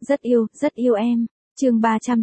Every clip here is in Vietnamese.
rất yêu em. Chương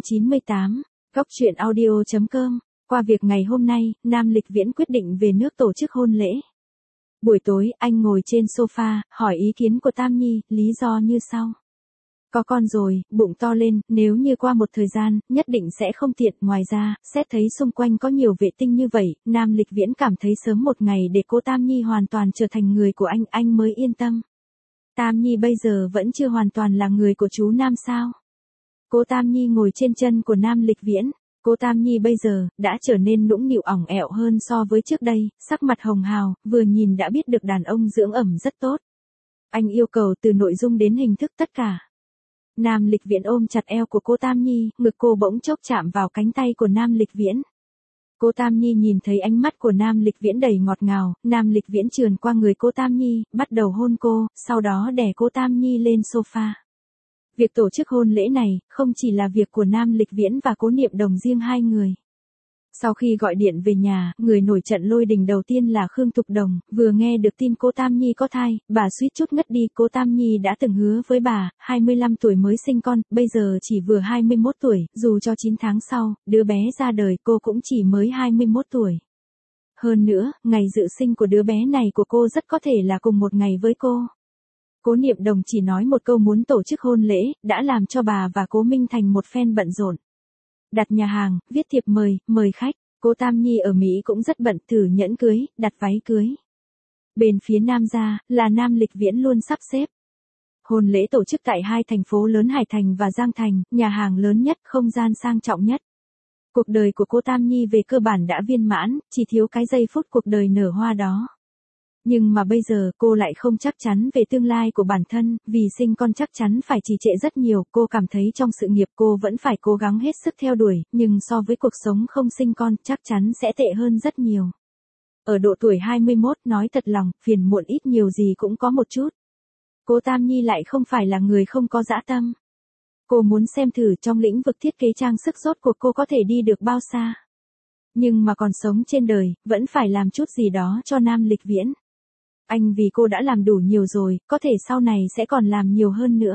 398, Góc truyện audio.com. Qua việc ngày hôm nay, Nam Lịch Viễn quyết định về nước tổ chức hôn lễ. Buổi tối, anh ngồi trên sofa, hỏi ý kiến của Tam Nhi, lý do như sau. Có con rồi, bụng to lên, nếu như qua một thời gian, nhất định sẽ không tiện. Ngoài ra, xét thấy xung quanh có nhiều vệ tinh như vậy, Nam Lịch Viễn cảm thấy sớm một ngày để cô Tam Nhi hoàn toàn trở thành người của anh mới yên tâm. Tam Nhi bây giờ vẫn chưa hoàn toàn là người của chú Nam sao? Cô Tam Nhi ngồi trên chân của Nam Lịch Viễn. Cô Tam Nhi bây giờ, đã trở nên nũng nịu ỏng ẻo hơn so với trước đây, sắc mặt hồng hào, vừa nhìn đã biết được đàn ông dưỡng ẩm rất tốt. Anh yêu cầu từ nội dung đến hình thức tất cả. Nam Lịch Viễn ôm chặt eo của cô Tam Nhi, ngực cô bỗng chốc chạm vào cánh tay của Nam Lịch Viễn. Cô Tam Nhi nhìn thấy ánh mắt của Nam Lịch Viễn đầy ngọt ngào, Nam Lịch Viễn trườn qua người cô Tam Nhi, bắt đầu hôn cô, sau đó đè cô Tam Nhi lên sofa. Việc tổ chức hôn lễ này, không chỉ là việc của Nam Lịch Viễn và Cố Niệm Đồng riêng hai người. Sau khi gọi điện về nhà, người nổi trận lôi đình đầu tiên là Khương Thục Đồng, vừa nghe được tin cô Tam Nhi có thai, bà suýt chút ngất đi. Cô Tam Nhi đã từng hứa với bà, 25 tuổi mới sinh con, bây giờ chỉ vừa 21 tuổi, dù cho 9 tháng sau, đứa bé ra đời cô cũng chỉ mới 21 tuổi. Hơn nữa, ngày dự sinh của đứa bé này của cô rất có thể là cùng một ngày với cô. Cố Niệm Đồng chỉ nói một câu muốn tổ chức hôn lễ, đã làm cho bà và Cố Minh Thành một phen bận rộn. Đặt nhà hàng, viết thiệp mời khách. Cô Tam Nhi ở Mỹ cũng rất bận, thử nhẫn cưới, đặt váy cưới. Bên phía Nam gia, là Nam Lịch Viễn luôn sắp xếp. Hôn lễ tổ chức tại hai thành phố lớn Hải Thành và Giang Thành, nhà hàng lớn nhất, không gian sang trọng nhất. Cuộc đời của cô Tam Nhi về cơ bản đã viên mãn, chỉ thiếu cái giây phút cuộc đời nở hoa đó. Nhưng mà bây giờ cô lại không chắc chắn về tương lai của bản thân, vì sinh con chắc chắn phải trì trệ rất nhiều. Cô cảm thấy trong sự nghiệp cô vẫn phải cố gắng hết sức theo đuổi, nhưng so với cuộc sống không sinh con chắc chắn sẽ tệ hơn rất nhiều. Ở độ tuổi 21, nói thật lòng, phiền muộn ít nhiều gì cũng có một chút. Cô Tam Nhi lại không phải là người không có dã tâm. Cô muốn xem thử trong lĩnh vực thiết kế trang sức rốt cuộc cô có thể đi được bao xa. Nhưng mà còn sống trên đời, vẫn phải làm chút gì đó cho Nam Lịch Viễn. Anh vì cô đã làm đủ nhiều rồi, có thể sau này sẽ còn làm nhiều hơn nữa.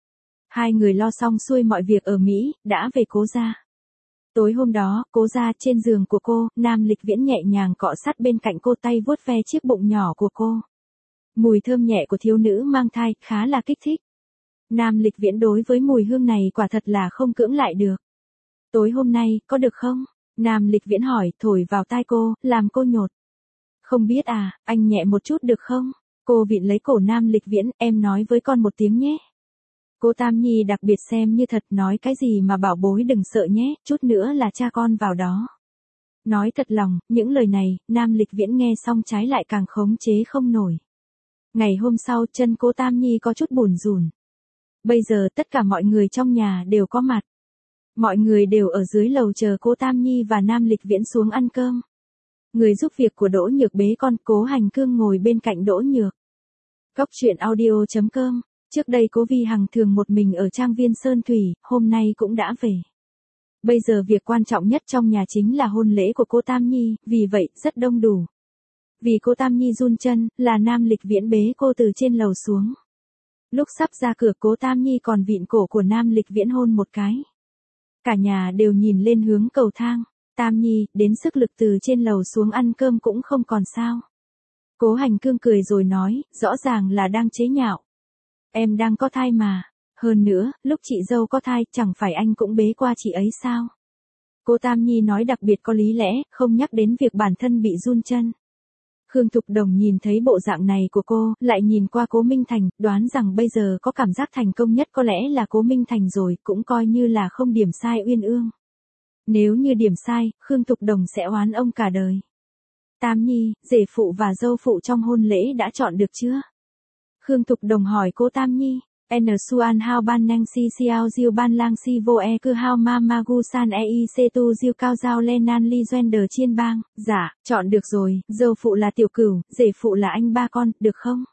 Hai người lo xong xuôi mọi việc ở Mỹ, đã về Cố gia. Tối hôm đó, Cố gia trên giường của cô, Nam Lịch Viễn nhẹ nhàng cọ sát bên cạnh cô, tay vuốt ve chiếc bụng nhỏ của cô. Mùi thơm nhẹ của thiếu nữ mang thai, khá là kích thích. Nam Lịch Viễn đối với mùi hương này quả thật là không cưỡng lại được. Tối hôm nay, có được không? Nam Lịch Viễn hỏi, thổi vào tai cô, làm cô nhột. Không biết à, anh nhẹ một chút được không? Cô vịn lấy cổ Nam Lịch Viễn, em nói với con một tiếng nhé. Cô Tam Nhi đặc biệt xem như thật, nói cái gì mà bảo bối đừng sợ nhé, chút nữa là cha con vào đó. Nói thật lòng, những lời này, Nam Lịch Viễn nghe xong trái lại càng khống chế không nổi. Ngày hôm sau, chân cô Tam Nhi có chút bủn rủn. Bây giờ tất cả mọi người trong nhà đều có mặt. Mọi người đều ở dưới lầu chờ cô Tam Nhi và Nam Lịch Viễn xuống ăn cơm. Người giúp việc của Đỗ Nhược bế con, Cố Hành Cương ngồi bên cạnh Đỗ Nhược. Góc truyện audio.com. Trước đây Cố Vi Hằng thường một mình ở trang viên Sơn Thủy, hôm nay cũng đã về. Bây giờ việc quan trọng nhất trong nhà chính là hôn lễ của cô Tam Nhi, vì vậy rất đông đủ. Vì cô Tam Nhi run chân, là Nam Lịch Viễn bế cô từ trên lầu xuống. Lúc sắp ra cửa, cô Tam Nhi còn vịn cổ của Nam Lịch Viễn hôn một cái. Cả nhà đều nhìn lên hướng cầu thang. Tam Nhi, đến sức lực từ trên lầu xuống ăn cơm cũng không còn sao. Cố Hành Cương cười rồi nói, rõ ràng là đang chế nhạo. Em đang có thai mà. Hơn nữa, lúc chị dâu có thai, chẳng phải anh cũng bế qua chị ấy sao? Cô Tam Nhi nói đặc biệt có lý lẽ, không nhắc đến việc bản thân bị run chân. Khương Thục Đồng nhìn thấy bộ dạng này của cô, lại nhìn qua Cố Minh Thành, đoán rằng bây giờ có cảm giác thành công nhất có lẽ là Cố Minh Thành rồi, cũng coi như là không điểm sai uyên ương. Nếu như điểm sai, Khương Thục Đồng sẽ oán ông cả đời. Tam Nhi, rể phụ và dâu phụ trong hôn lễ đã chọn được chưa? Khương Thục Đồng hỏi cô Tam Nhi. N Suan Hao Ban Nang Si Xiao Diêu Ban Lang Si Vô E Cư Hao Ma Ma Gu San E I Se Tu Diêu Cao Giao Len Nan Li Doen Đờ Chiên Bang. Dạ, chọn được rồi, dâu phụ là Tiểu Cửu, rể phụ là anh ba con, được không?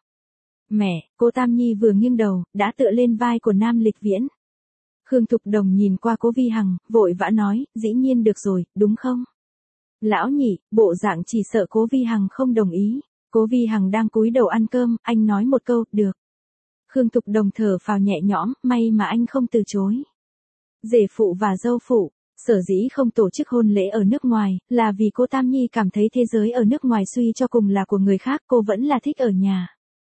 Mẹ, cô Tam Nhi vừa nghiêng đầu, đã tựa lên vai của Nam Lịch Viễn. Khương Thục Đồng nhìn qua Cố Vi Hằng, vội vã nói, dĩ nhiên được rồi, đúng không? Lão nhị, bộ dạng chỉ sợ Cố Vi Hằng không đồng ý. Cố Vi Hằng đang cúi đầu ăn cơm, anh nói một câu, được. Khương Thục Đồng thở phào nhẹ nhõm, may mà anh không từ chối. Rể phụ và dâu phụ, sở dĩ không tổ chức hôn lễ ở nước ngoài, là vì cô Tam Nhi cảm thấy thế giới ở nước ngoài suy cho cùng là của người khác, cô vẫn là thích ở nhà.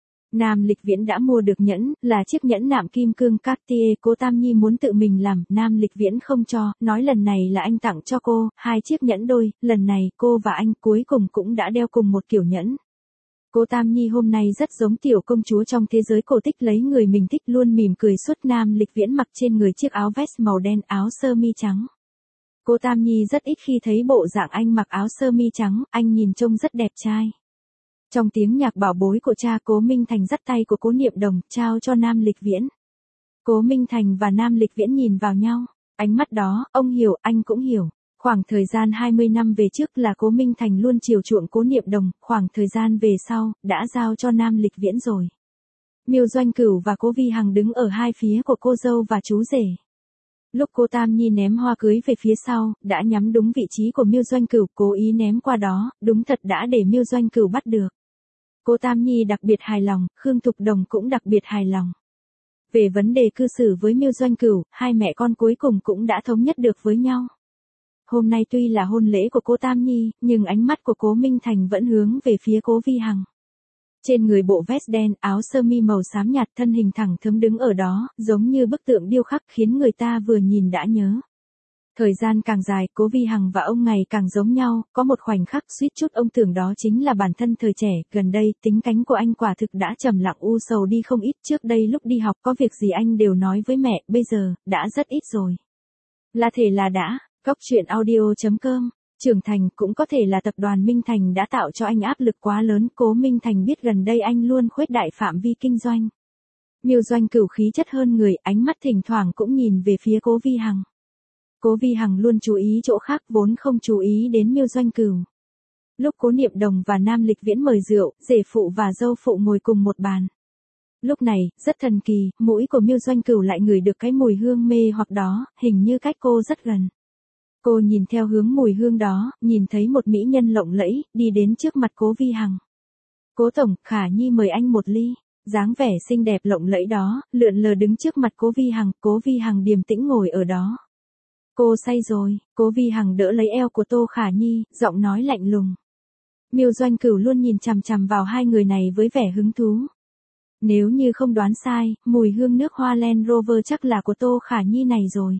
Nam Lịch Viễn đã mua được nhẫn, là chiếc nhẫn nạm kim cương Cartier, cô Tam Nhi muốn tự mình làm, Nam Lịch Viễn không cho, nói lần này là anh tặng cho cô, 2 chiếc nhẫn đôi, lần này cô và anh cuối cùng cũng đã đeo cùng một kiểu nhẫn. Cô Tam Nhi hôm nay rất giống tiểu công chúa trong thế giới cổ tích, lấy người mình thích luôn mỉm cười suốt. Nam Lịch Viễn mặc trên người chiếc áo vest màu đen, áo sơ mi trắng. Cô Tam Nhi rất ít khi thấy bộ dạng anh mặc áo sơ mi trắng, anh nhìn trông rất đẹp trai. Trong tiếng nhạc bảo bối của cha, Cố Minh Thành dắt tay của Cố Niệm Đồng, trao cho Nam Lịch Viễn. Cố Minh Thành và Nam Lịch Viễn nhìn vào nhau, ánh mắt đó, ông hiểu, anh cũng hiểu. Khoảng thời gian 20 năm về trước là Cố Minh Thành luôn chiều chuộng Cố Niệm Đồng, khoảng thời gian về sau, đã giao cho Nam Lịch Viễn rồi. Miêu Doanh Cửu và Cố Vi Hằng đứng ở hai phía của cô dâu và chú rể. Lúc cô Tam Nhi ném hoa cưới về phía sau, đã nhắm đúng vị trí của Miêu Doanh Cửu, cố ý ném qua đó, đúng thật đã để Miêu Doanh Cửu bắt được. Cô Tam Nhi đặc biệt hài lòng, Khương Thục Đồng cũng đặc biệt hài lòng. Về vấn đề cư xử với Miêu Doanh Cửu, hai mẹ con cuối cùng cũng đã thống nhất được với nhau. Hôm nay tuy là hôn lễ của cô Tam Nhi, nhưng ánh mắt của Cố Minh Thành vẫn hướng về phía Cố Vi Hằng. Trên người bộ vest đen, áo sơ mi màu xám nhạt, thân hình thẳng thớm đứng ở đó, giống như bức tượng điêu khắc, khiến người ta vừa nhìn đã nhớ. Thời gian càng dài, Cố Vi Hằng và ông ngày càng giống nhau, có một khoảnh khắc suýt chút ông tưởng đó chính là bản thân thời trẻ. Gần đây, tính cánh của anh quả thực đã trầm lặng u sầu đi không ít. Trước đây lúc đi học có việc gì anh đều nói với mẹ, bây giờ, đã rất ít rồi. Là thể là đã, Góc Truyện Audio.com. Trưởng thành cũng có thể là tập đoàn Minh Thành đã tạo cho anh áp lực quá lớn. Cố Minh Thành biết gần đây anh luôn khuếch đại phạm vi kinh doanh. Miêu Doanh Cửu khí chất hơn người, ánh mắt thỉnh thoảng cũng nhìn về phía Cố Vi Hằng. Cố Vi Hằng luôn chú ý chỗ khác, vốn không chú ý đến Miêu Doanh Cửu. Lúc Cố Niệm Đồng và Nam Lịch Viễn mời rượu, rể phụ và dâu phụ ngồi cùng một bàn. Lúc này, rất thần kỳ, mũi của Miêu Doanh Cửu lại ngửi được cái mùi hương mê hoặc đó, hình như cách cô rất gần. Cô nhìn theo hướng mùi hương đó, nhìn thấy một mỹ nhân lộng lẫy, đi đến trước mặt Cố Vi Hằng. Cố tổng, Khả Nhi mời anh một ly. Dáng vẻ xinh đẹp lộng lẫy đó, lượn lờ đứng trước mặt Cố Vi Hằng, Cố Vi Hằng điềm tĩnh ngồi ở đó. Cô say rồi, Cố Vi Hằng đỡ lấy eo của Tô Khả Nhi, giọng nói lạnh lùng. Miêu Doanh Cửu luôn nhìn chằm chằm vào hai người này với vẻ hứng thú. Nếu như không đoán sai, mùi hương nước hoa Land Rover chắc là của Tô Khả Nhi này rồi.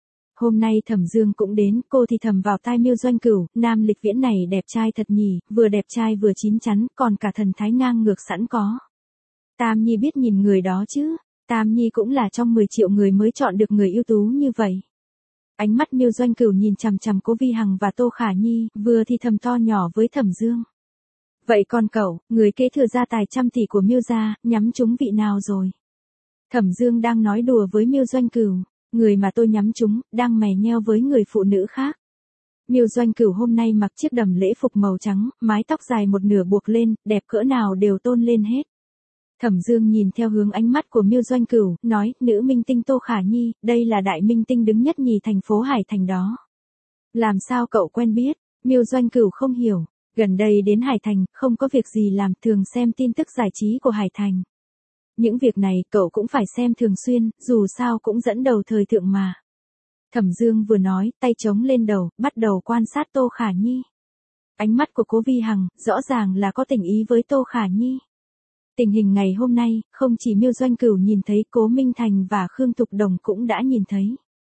Hôm nay Thẩm Dương cũng đến, cô thì thầm vào tai Miêu Doanh Cửu, Nam Lịch Viễn này đẹp trai thật nhỉ, vừa đẹp trai vừa chín chắn, còn cả thần thái ngang ngược sẵn có. Tam Nhi biết nhìn người đó chứ, Tam Nhi cũng là trong 10 triệu người mới chọn được người ưu tú như vậy. Ánh mắt Miêu Doanh Cửu nhìn chằm chằm Cố Vi Hằng và Tô Khả Nhi, vừa thì thầm to nhỏ với Thẩm Dương. Vậy còn cậu, người kế thừa gia tài trăm tỷ của Miêu gia, nhắm trúng vị nào rồi? Thẩm Dương đang nói đùa với Miêu Doanh Cửu. Người mà tôi nhắm trúng, đang mè nheo với người phụ nữ khác. Miêu Doanh Cửu hôm nay mặc chiếc đầm lễ phục màu trắng, mái tóc dài một nửa buộc lên, đẹp cỡ nào đều tôn lên hết. Thẩm Dương nhìn theo hướng ánh mắt của Miêu Doanh Cửu, nói, nữ minh tinh Tô Khả Nhi, đây là đại minh tinh đứng nhất nhì thành phố Hải Thành đó. Làm sao cậu quen biết? Miêu Doanh Cửu không hiểu, gần đây đến Hải Thành, không có việc gì làm, thường xem tin tức giải trí của Hải Thành. Những việc này cậu cũng phải xem thường xuyên, dù sao cũng dẫn đầu thời thượng mà. Thẩm Dương vừa nói, tay chống lên đầu, bắt đầu quan sát Tô Khả Nhi. Ánh mắt của Cố Vi Hằng, rõ ràng là có tình ý với Tô Khả Nhi. Tình hình ngày hôm nay, không chỉ Miêu Doanh Cửu nhìn thấy, Cố Minh Thành và Khương Thục Đồng cũng đã nhìn thấy.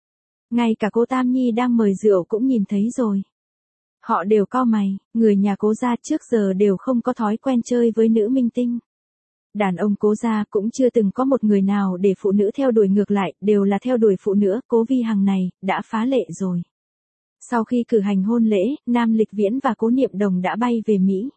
Ngay cả cô Tam Nhi đang mời rượu cũng nhìn thấy rồi. Họ đều cau mày, người nhà Cố gia trước giờ đều không có thói quen chơi với nữ minh tinh. Đàn ông Cố gia cũng chưa từng có một người nào để phụ nữ theo đuổi, ngược lại, đều là theo đuổi phụ nữ. Cố Vi Hằng này, đã phá lệ rồi. Sau khi cử hành hôn lễ, Nam Lịch Viễn và Cố Niệm Đồng đã bay về Mỹ.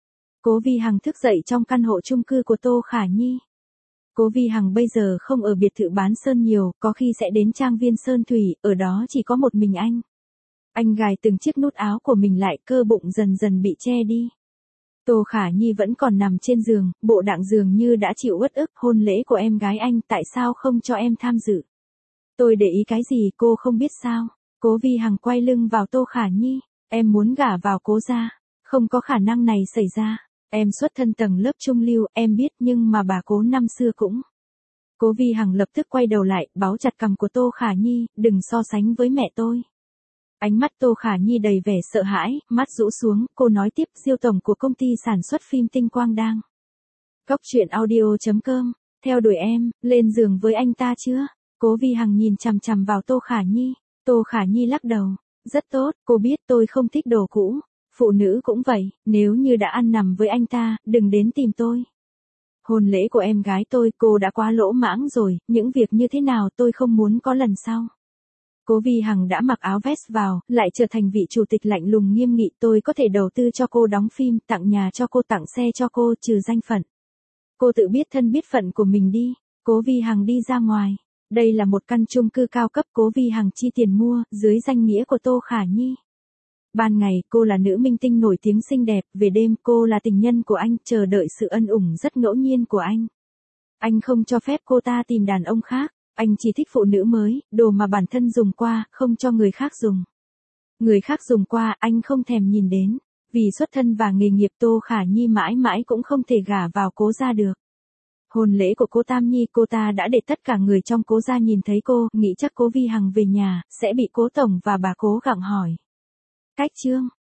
Cố Vi Hằng thức dậy trong căn hộ chung cư của Tô Khả Nhi. Cố Vi Hằng bây giờ không ở biệt thự bán sơn nhiều, có khi sẽ đến trang viên Sơn Thủy, ở đó chỉ có một mình anh. Anh gài từng chiếc nút áo của mình lại, cơ bụng dần dần bị che đi. Tô Khả Nhi vẫn còn nằm trên giường, bộ dạng dường như đã chịu uất ức. Hôn lễ của em gái anh, tại sao không cho em tham dự? Tôi để ý cái gì cô không biết sao? Cố Vi Hằng quay lưng vào Tô Khả Nhi. Em muốn gả vào Cố gia. Không có khả năng này xảy ra. Em xuất thân tầng lớp trung lưu, em biết, nhưng mà bà Cố năm xưa cũng Cố Vi Hằng lập tức quay đầu lại, báu chặt cằm của Tô Khả Nhi, đừng so sánh với mẹ tôi. Ánh mắt Tô Khả Nhi đầy vẻ sợ hãi, mắt rũ xuống, cô nói tiếp, Diêu tổng của công ty sản xuất phim Tinh Quang đang. Góc truyện audio.com, theo đuổi em, lên giường với anh ta chưa? Cố Vi Hằng nhìn chằm chằm vào Tô Khả Nhi. Tô Khả Nhi lắc đầu. Rất tốt, cô biết tôi không thích đồ cũ. Phụ nữ cũng vậy, nếu như đã ăn nằm với anh ta, đừng đến tìm tôi. Hôn lễ của em gái tôi, cô đã quá lỗ mãng rồi, những việc như thế nào tôi không muốn có lần sau. Cố Vi Hằng đã mặc áo vest vào, lại trở thành vị chủ tịch lạnh lùng nghiêm nghị, tôi có thể đầu tư cho cô đóng phim, tặng nhà cho cô, tặng xe cho cô, trừ danh phận. Cô tự biết thân biết phận của mình đi. Cố Vi Hằng đi ra ngoài. Đây là một căn chung cư cao cấp Cố Vi Hằng chi tiền mua, dưới danh nghĩa của Tô Khả Nhi. Ban ngày, cô là nữ minh tinh nổi tiếng xinh đẹp, về đêm, cô là tình nhân của anh, chờ đợi sự ân ủng rất ngẫu nhiên của anh. Anh không cho phép cô ta tìm đàn ông khác, anh chỉ thích phụ nữ mới, đồ mà bản thân dùng qua, không cho người khác dùng. Người khác dùng qua, anh không thèm nhìn đến. Vì xuất thân và nghề nghiệp Tô Khả Nhi mãi mãi cũng không thể gả vào Cố gia được. Hôn lễ của cô Tam Nhi, cô ta đã để tất cả người trong Cố gia nhìn thấy cô, nghĩ chắc Cố Vi Hằng về nhà, sẽ bị Cố tổng và bà Cố gặng hỏi. Cách chương